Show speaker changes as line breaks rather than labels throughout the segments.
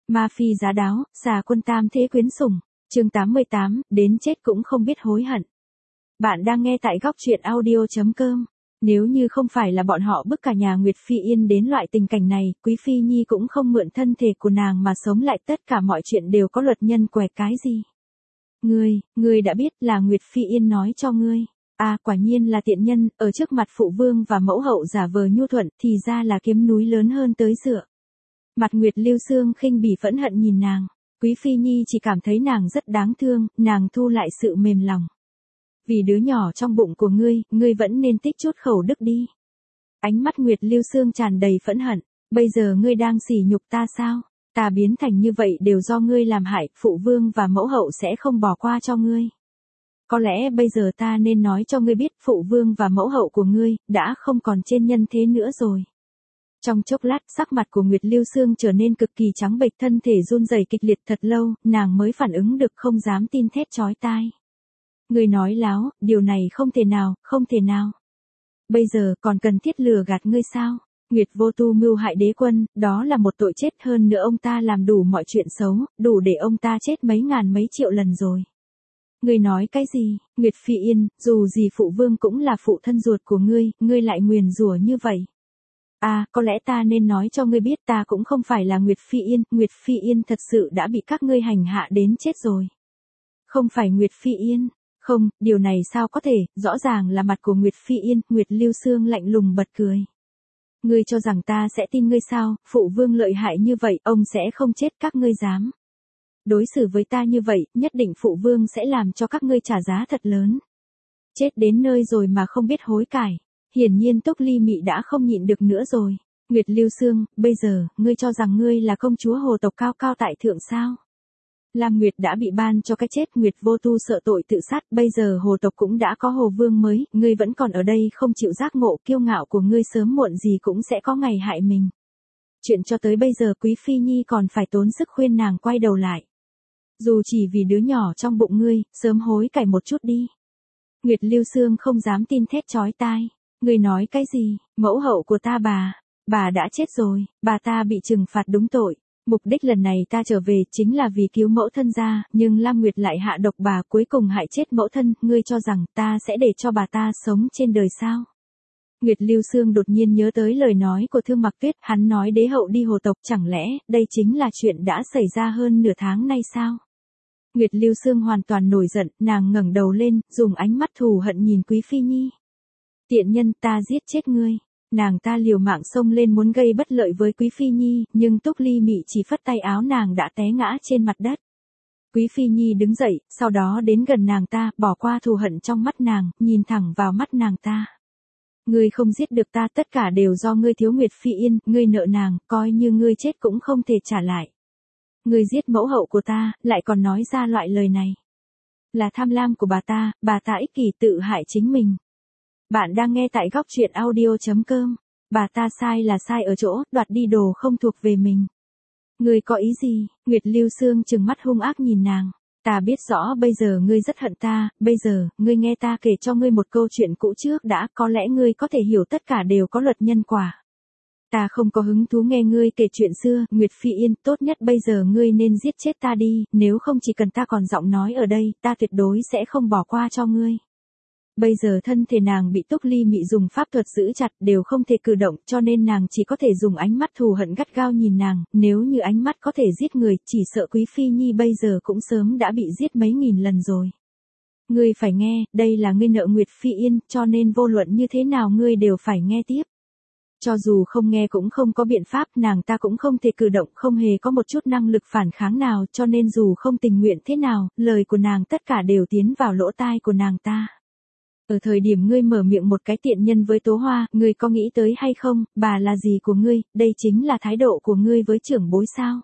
Ma phi giá đáo, xà quân tam thế quyến sủng. Chương 88, đến chết cũng không biết hối hận. Bạn đang nghe tại góc truyện audio.com. Nếu như không phải là bọn họ bức cả nhà Nguyệt Phi Yên đến loại tình cảnh này, Quý Phi Nhi cũng không mượn thân thể của nàng mà sống lại, tất cả mọi chuyện đều có luật nhân què cái gì. Ngươi đã biết là Nguyệt Phi Yên nói cho ngươi. À, quả nhiên là tiện nhân, ở trước mặt phụ vương và mẫu hậu giả vờ nhu thuận, thì ra là kiếm núi lớn hơn tới dựa. Mặt Nguyệt Lưu Xương khinh bỉ phẫn hận nhìn nàng. Quý Phi Nhi chỉ cảm thấy nàng rất đáng thương, nàng thu lại sự mềm lòng. Vì đứa nhỏ trong bụng của ngươi vẫn nên tích chút khẩu đức đi. Ánh mắt Nguyệt Lưu Xương tràn đầy phẫn hận. Bây giờ ngươi đang sỉ nhục ta sao? Ta biến thành như vậy đều do ngươi làm hại, phụ vương và mẫu hậu sẽ không bỏ qua cho ngươi. Có lẽ bây giờ ta nên nói cho ngươi biết phụ vương và mẫu hậu của ngươi đã không còn trên nhân thế nữa rồi. Trong chốc lát, sắc mặt của Nguyệt Lưu Xương trở nên cực kỳ trắng bệch, thân thể run rẩy kịch liệt thật lâu, nàng mới phản ứng được, không dám tin, thét chói tai. Ngươi nói láo, điều này không thể nào. Bây giờ còn cần thiết lừa gạt ngươi sao? Nguyệt Vô Tu mưu hại đế quân, đó là một tội chết, hơn nữa ông ta làm đủ mọi chuyện xấu, đủ để ông ta chết mấy ngàn mấy triệu lần rồi. Ngươi nói cái gì? Nguyệt Phi Yên, dù gì phụ vương cũng là phụ thân ruột của ngươi lại nguyền rủa như vậy. À, có lẽ ta nên nói cho ngươi biết ta cũng không phải là Nguyệt Phi Yên thật sự đã bị các ngươi hành hạ đến chết rồi. Không phải Nguyệt Phi Yên, không, điều này sao có thể, rõ ràng là mặt của Nguyệt Phi Yên. Nguyệt Lưu Xương lạnh lùng bật cười. Ngươi cho rằng ta sẽ tin ngươi sao? Phụ vương lợi hại như vậy, ông sẽ không chết, các ngươi dám đối xử với ta như vậy, nhất định phụ vương sẽ làm cho các ngươi trả giá thật lớn. Chết đến nơi rồi mà không biết hối cải. Hiển nhiên Túc Ly Mị đã không nhịn được nữa rồi. Nguyệt Lưu Xương, bây giờ, ngươi cho rằng ngươi là công chúa hồ tộc cao cao tại thượng sao? Lam Nguyệt đã bị ban cho cái chết, Nguyệt Vô Tu sợ tội tự sát, bây giờ hồ tộc cũng đã có hồ vương mới, ngươi vẫn còn ở đây không chịu giác ngộ, kiêu ngạo của ngươi sớm muộn gì cũng sẽ có ngày hại mình. Chuyện cho tới bây giờ Quý Phi Nhi còn phải tốn sức khuyên nàng quay đầu lại. Dù chỉ vì đứa nhỏ trong bụng ngươi, sớm hối cải một chút đi. Nguyệt Lưu Xương không dám tin, thét chói tai. Ngươi nói cái gì? Mẫu hậu của ta bà đã chết rồi, bà ta bị trừng phạt đúng tội. Mục đích lần này ta trở về chính là vì cứu mẫu thân ra, nhưng Lam Nguyệt lại hạ độc bà, cuối cùng hại chết mẫu thân, ngươi cho rằng ta sẽ để cho bà ta sống trên đời sao? Nguyệt Lưu Xương đột nhiên nhớ tới lời nói của Thương Mặc Tuyết, hắn nói đế hậu đi hồ tộc, chẳng lẽ đây chính là chuyện đã xảy ra hơn nửa tháng nay sao? Nguyệt Lưu Xương hoàn toàn nổi giận, nàng ngẩng đầu lên, dùng ánh mắt thù hận nhìn Quý Phi Nhi. Tiện nhân, ta giết chết ngươi. Nàng ta liều mạng xông lên muốn gây bất lợi với Quý Phi Nhi, nhưng Túc Ly Mị chỉ phất tay áo, nàng đã té ngã trên mặt đất. Quý Phi Nhi đứng dậy, sau đó đến gần nàng ta, bỏ qua thù hận trong mắt nàng, nhìn thẳng vào mắt nàng ta. Ngươi không giết được ta, tất cả đều do ngươi thiếu Nguyệt Phi Yên, ngươi nợ nàng, coi như ngươi chết cũng không thể trả lại. Ngươi giết mẫu hậu của ta, lại còn nói ra loại lời này. Là tham lam của bà ta ích kỷ tự hại chính mình. Bạn đang nghe tại góc truyện audio.com. Bà ta sai là sai ở chỗ, đoạt đi đồ không thuộc về mình. Ngươi có ý gì? Nguyệt Lưu Xương trừng mắt hung ác nhìn nàng. Ta biết rõ bây giờ ngươi rất hận ta, bây giờ, ngươi nghe ta kể cho ngươi một câu chuyện cũ trước đã, có lẽ ngươi có thể hiểu tất cả đều có luật nhân quả. Ta không có hứng thú nghe ngươi kể chuyện xưa, Nguyệt Phi Yên, tốt nhất bây giờ ngươi nên giết chết ta đi, nếu không chỉ cần ta còn giọng nói ở đây, ta tuyệt đối sẽ không bỏ qua cho ngươi. Bây giờ thân thể nàng bị Túc Ly Mị dùng pháp thuật giữ chặt, đều không thể cử động, cho nên nàng chỉ có thể dùng ánh mắt thù hận gắt gao nhìn nàng, nếu như ánh mắt có thể giết người, chỉ sợ Quý Phi Nhi bây giờ cũng sớm đã bị giết mấy nghìn lần rồi. Ngươi phải nghe, đây là ngươi nợ Nguyệt Phi Yên, cho nên vô luận như thế nào ngươi đều phải nghe tiếp. Cho dù không nghe cũng không có biện pháp, nàng ta cũng không thể cử động, không hề có một chút năng lực phản kháng nào, cho nên dù không tình nguyện thế nào, lời của nàng tất cả đều tiến vào lỗ tai của nàng ta. Ở thời điểm ngươi mở miệng một cái tiện nhân với Tố Hoa, ngươi có nghĩ tới hay không, bà là gì của ngươi, đây chính là thái độ của ngươi với trưởng bối sao?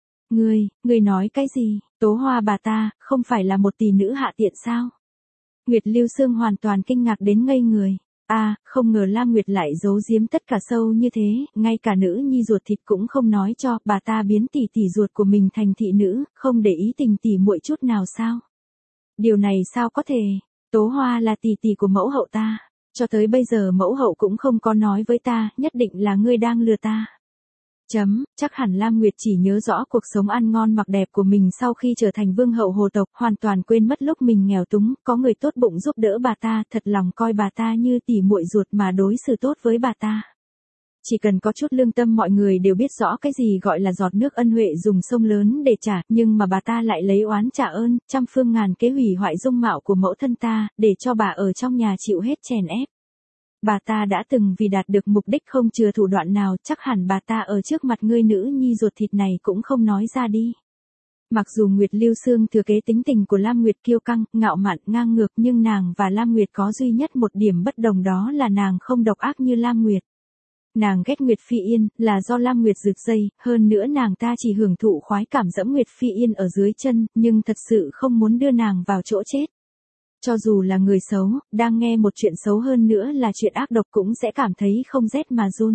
Ngươi nói cái gì, Tố Hoa bà ta, không phải là một tỷ nữ hạ tiện sao? Nguyệt Lưu Xương hoàn toàn kinh ngạc đến ngây người. À, không ngờ Lam Nguyệt lại giấu giếm tất cả sâu như thế, ngay cả nữ nhi ruột thịt cũng không nói cho, bà ta biến tỷ tỷ ruột của mình thành thị nữ, không để ý tình tỷ muội chút nào sao? Điều này sao có thể? Tố Hoa là tỷ tỷ của mẫu hậu ta, cho tới bây giờ mẫu hậu cũng không có nói với ta, nhất định là ngươi đang lừa ta. Chắc hẳn Lam Nguyệt chỉ nhớ rõ cuộc sống ăn ngon mặc đẹp của mình sau khi trở thành vương hậu hồ tộc, hoàn toàn quên mất lúc mình nghèo túng, có người tốt bụng giúp đỡ bà ta, thật lòng coi bà ta như tỉ muội ruột mà đối xử tốt với bà ta. Chỉ cần có chút lương tâm mọi người đều biết rõ cái gì gọi là giọt nước ân huệ dùng sông lớn để trả, nhưng mà bà ta lại lấy oán trả ơn, trăm phương ngàn kế hủy hoại dung mạo của mẫu thân ta, để cho bà ở trong nhà chịu hết chèn ép. Bà ta đã từng vì đạt được mục đích không chừa thủ đoạn nào, chắc hẳn bà ta ở trước mặt ngươi nữ nhi ruột thịt này cũng không nói ra đi. Mặc dù Nguyệt Lưu Sương thừa kế tính tình của Lam Nguyệt kiêu căng, ngạo mạn, ngang ngược, nhưng nàng và Lam Nguyệt có duy nhất một điểm bất đồng, đó là nàng không độc ác như Lam Nguyệt. Nàng ghét Nguyệt Phi Yên là do Lam Nguyệt rực dây, hơn nữa nàng ta chỉ hưởng thụ khoái cảm dẫm Nguyệt Phi Yên ở dưới chân, nhưng thật sự không muốn đưa nàng vào chỗ chết. Cho dù là người xấu, đang nghe một chuyện xấu hơn nữa là chuyện ác độc cũng sẽ cảm thấy không rét mà run.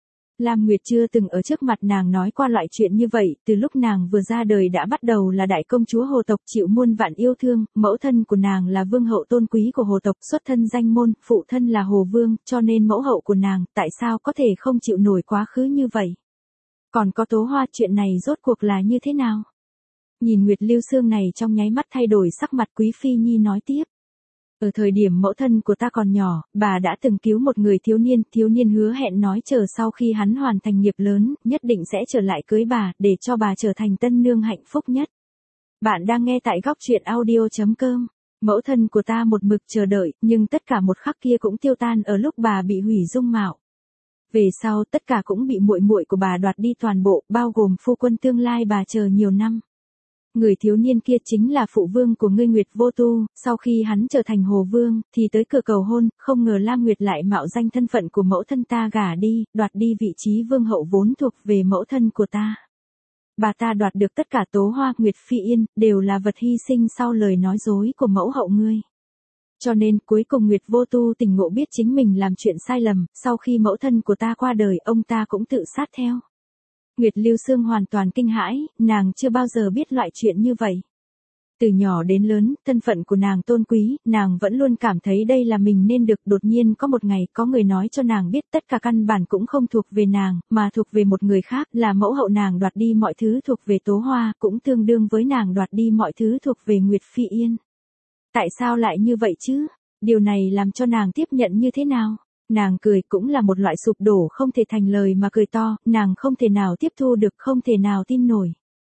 Lam Nguyệt chưa từng ở trước mặt nàng nói qua loại chuyện như vậy, từ lúc nàng vừa ra đời đã bắt đầu là đại công chúa hồ tộc chịu muôn vạn yêu thương, mẫu thân của nàng là vương hậu tôn quý của hồ tộc, xuất thân danh môn, phụ thân là hồ vương, cho nên mẫu hậu của nàng, tại sao có thể không chịu nổi quá khứ như vậy? Còn có Tố Hoa, chuyện này rốt cuộc là như thế nào? Nhìn Nguyệt Lưu Sương này trong nháy mắt thay đổi sắc mặt, Quý Phi Nhi nói tiếp. Ở thời điểm mẫu thân của ta còn nhỏ, bà đã từng cứu một người thiếu niên hứa hẹn nói chờ sau khi hắn hoàn thành nghiệp lớn, nhất định sẽ trở lại cưới bà, để cho bà trở thành tân nương hạnh phúc nhất. Bạn đang nghe tại góc truyện audio.com. Mẫu thân của ta một mực chờ đợi, nhưng tất cả một khắc kia cũng tiêu tan ở lúc bà bị hủy dung mạo. Về sau tất cả cũng bị muội muội của bà đoạt đi toàn bộ, bao gồm phu quân tương lai bà chờ nhiều năm. Người thiếu niên kia chính là phụ vương của ngươi Nguyệt Vô Tu, sau khi hắn trở thành hồ vương, thì tới cửa cầu hôn, không ngờ Lam Nguyệt lại mạo danh thân phận của mẫu thân ta gả đi, đoạt đi vị trí vương hậu vốn thuộc về mẫu thân của ta. Bà ta đoạt được tất cả Tố Hoa, Nguyệt Phi Yên, đều là vật hy sinh sau lời nói dối của mẫu hậu ngươi. Cho nên cuối cùng Nguyệt Vô Tu tỉnh ngộ biết chính mình làm chuyện sai lầm, sau khi mẫu thân của ta qua đời, ông ta cũng tự sát theo. Nguyệt Lưu Sương hoàn toàn kinh hãi, nàng chưa bao giờ biết loại chuyện như vậy. Từ nhỏ đến lớn, thân phận của nàng tôn quý, nàng vẫn luôn cảm thấy đây là mình nên được, đột nhiên có một ngày có người nói cho nàng biết tất cả căn bản cũng không thuộc về nàng, mà thuộc về một người khác, là mẫu hậu nàng đoạt đi mọi thứ thuộc về Tố Hoa, cũng tương đương với nàng đoạt đi mọi thứ thuộc về Nguyệt Phi Yên. Tại sao lại như vậy chứ? Điều này làm cho nàng tiếp nhận như thế nào? Nàng cười cũng là một loại sụp đổ không thể thành lời mà cười to, nàng không thể nào tiếp thu được, không thể nào tin nổi.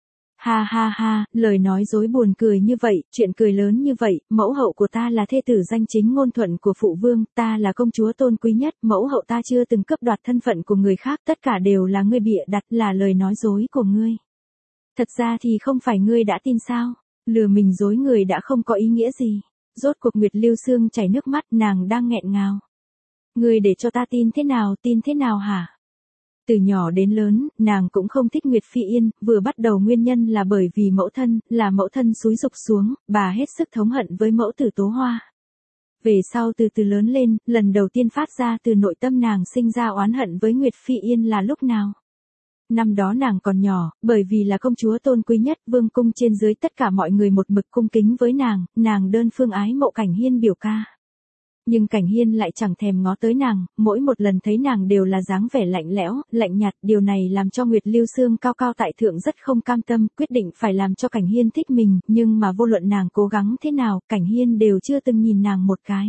Ha ha ha, lời nói dối buồn cười như vậy, chuyện cười lớn như vậy, mẫu hậu của ta là thê tử danh chính ngôn thuận của phụ vương, ta là công chúa tôn quý nhất, mẫu hậu ta chưa từng cướp đoạt thân phận của người khác, tất cả đều là ngươi bịa đặt, là lời nói dối của ngươi. Thật ra thì không phải ngươi đã tin sao? Lừa mình dối người đã không có ý nghĩa gì. Rốt cuộc Nguyệt Lưu Sương chảy nước mắt, nàng đang nghẹn ngào. Ngươi để cho ta tin thế nào hả? Từ nhỏ đến lớn, nàng cũng không thích Nguyệt Phi Yên, vừa bắt đầu nguyên nhân là bởi vì mẫu thân, là mẫu thân xúi giục xuống, bà hết sức thống hận với mẫu tử Tố Hoa. Về sau từ từ lớn lên, lần đầu tiên phát ra từ nội tâm nàng sinh ra oán hận với Nguyệt Phi Yên là lúc nào? Năm đó nàng còn nhỏ, bởi vì là công chúa tôn quý nhất, vương cung trên dưới tất cả mọi người một mực cung kính với nàng đơn phương ái mộ Cảnh Hiên biểu ca. Nhưng Cảnh Hiên lại chẳng thèm ngó tới nàng, mỗi một lần thấy nàng đều là dáng vẻ lạnh lẽo, lạnh nhạt, điều này làm cho Nguyệt Lưu Sương cao cao tại thượng rất không cam tâm, quyết định phải làm cho Cảnh Hiên thích mình, nhưng mà vô luận nàng cố gắng thế nào, Cảnh Hiên đều chưa từng nhìn nàng một cái.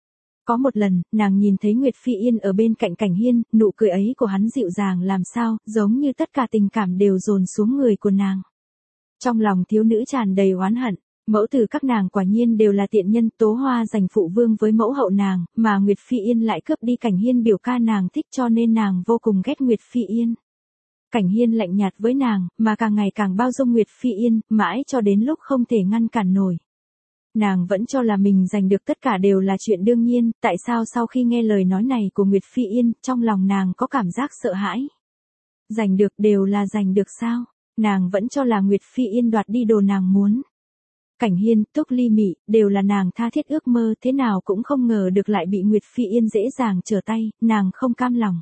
Có một lần, nàng nhìn thấy Nguyệt Phi Yên ở bên cạnh Cảnh Hiên, nụ cười ấy của hắn dịu dàng làm sao, giống như tất cả tình cảm đều dồn xuống người của nàng. Trong lòng thiếu nữ tràn đầy oán hận. Mẫu tử các nàng quả nhiên đều là tiện nhân, Tố Hoa giành phụ vương với mẫu hậu nàng, mà Nguyệt Phi Yên lại cướp đi Cảnh Hiên biểu ca nàng thích, cho nên nàng vô cùng ghét Nguyệt Phi Yên. Cảnh Hiên lạnh nhạt với nàng, mà càng ngày càng bao dung Nguyệt Phi Yên, mãi cho đến lúc không thể ngăn cản nổi. Nàng vẫn cho là mình giành được tất cả đều là chuyện đương nhiên, tại sao sau khi nghe lời nói này của Nguyệt Phi Yên, trong lòng nàng có cảm giác sợ hãi? Giành được đều là giành được sao? Nàng vẫn cho là Nguyệt Phi Yên đoạt đi đồ nàng muốn. Cảnh Hiên, Túc Ly Mị, đều là nàng tha thiết ước mơ, thế nào cũng không ngờ được lại bị Nguyệt Phi Yên dễ dàng trở tay, nàng không cam lòng.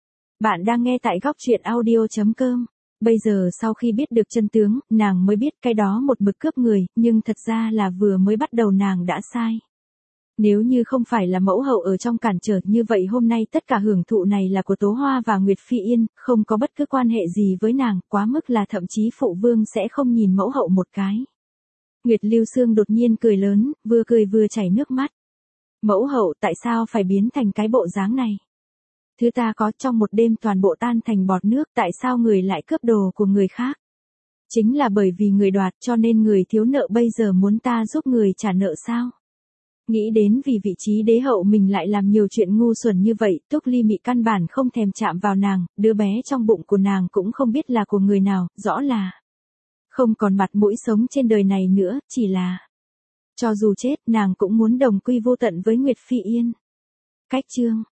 Bạn đang nghe tại góc truyện audio.com. Bây giờ sau khi biết được chân tướng, nàng mới biết cái đó một mực cướp người, nhưng thật ra là vừa mới bắt đầu nàng đã sai. Nếu như không phải là mẫu hậu ở trong cản trở như vậy hôm nay tất cả hưởng thụ này là của Tố Hoa và Nguyệt Phi Yên, không có bất cứ quan hệ gì với nàng, quá mức là thậm chí phụ vương sẽ không nhìn mẫu hậu một cái. Nguyệt Lưu Sương đột nhiên cười lớn, vừa cười vừa chảy nước mắt. Mẫu hậu tại sao phải biến thành cái bộ dáng này? Thứ ta có trong một đêm toàn bộ tan thành bọt nước, tại sao người lại cướp đồ của người khác? Chính là bởi vì người đoạt cho nên người thiếu nợ bây giờ muốn ta giúp người trả nợ sao? Nghĩ đến vì vị trí đế hậu mình lại làm nhiều chuyện ngu xuẩn như vậy, Túc Ly Mị căn bản không thèm chạm vào nàng, đứa bé trong bụng của nàng cũng không biết là của người nào, rõ là không còn mặt mũi sống trên đời này nữa, chỉ là cho dù chết nàng cũng muốn đồng quy vô tận với Nguyệt Phi Yên. Cách chương